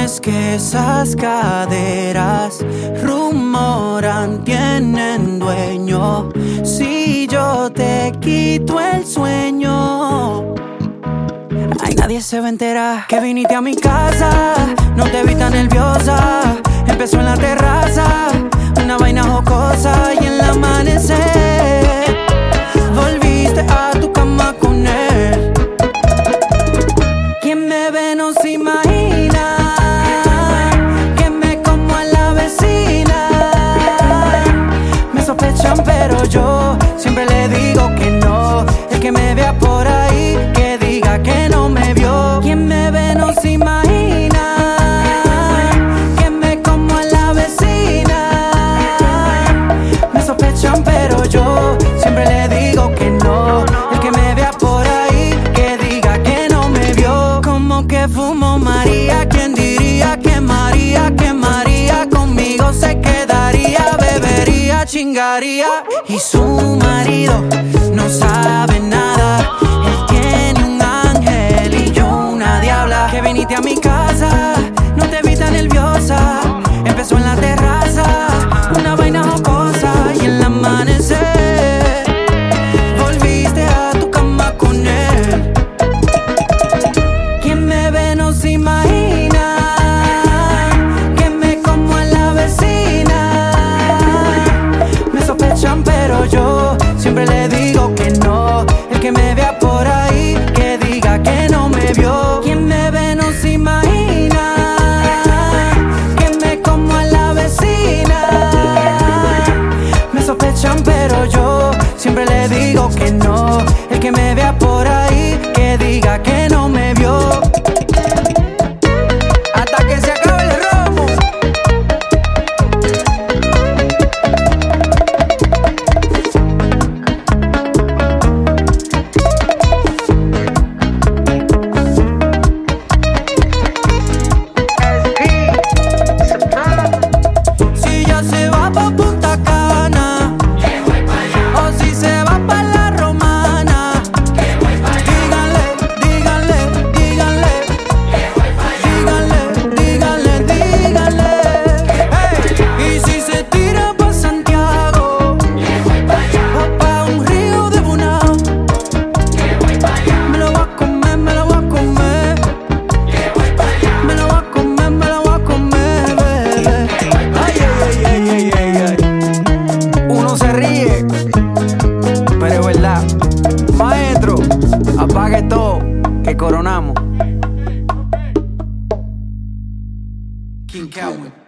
es que esas caderas rumoran, tienen dueño. Si yo te quito el sueño, ay, nadie se va a enterar que viniste a mi casa. No te vi tan nerviosa, empezó en la terraza, una vaina jocosa y en el amanecer volviste a tu cama con él. Quien me ve no se imagina que me como a la vecina. Me sospechan pero yo siempre le digo que no. El que me vea por ahí que diga que no me vio. Quien me ve no se imagina que me como a la vecina. Me sospechan pero yo siempre le digo que no. El que me vea por ahí que diga que no me vio. Como que fumo María, ¿quién diría que María conmigo se quedaría? Bebería, chingaría y su marido no sabe nada. Él tiene un ángel y yo una diabla. Que viniste a mi casa, no te vi tan nerviosa, empezó en la terraza, una vaina jocosa y en el amanecer volviste a tu cama con él. Quien me ve no se imagina que me como a la vecina. Me sospechan pero yo siempre le digo que no. El que me vea por ahí que diga que no me vio. Quien me ve no se imagina que me como a la vecina. Me sospechan pero yo siempre le digo que no. El que me vea por ahí que diga que no me vio. Hasta que se acabe el romo. Si ya se va pa' Punta Cana, o si se va pa' La Romana, díganle, díganle, díganle, díganle, díganle, díganle. Hey, y si se tira pa' Santiago, o pa' un río de Bonao, me lo voy a comer, me lo voy a comer. Me lo voy a comer, me lo voy a comer, bebé. Ay, ay, ay, ay, ay, ay. Uno se ríe, pero es verdad. Maestro, apague todo, que coronamos. King Calvin.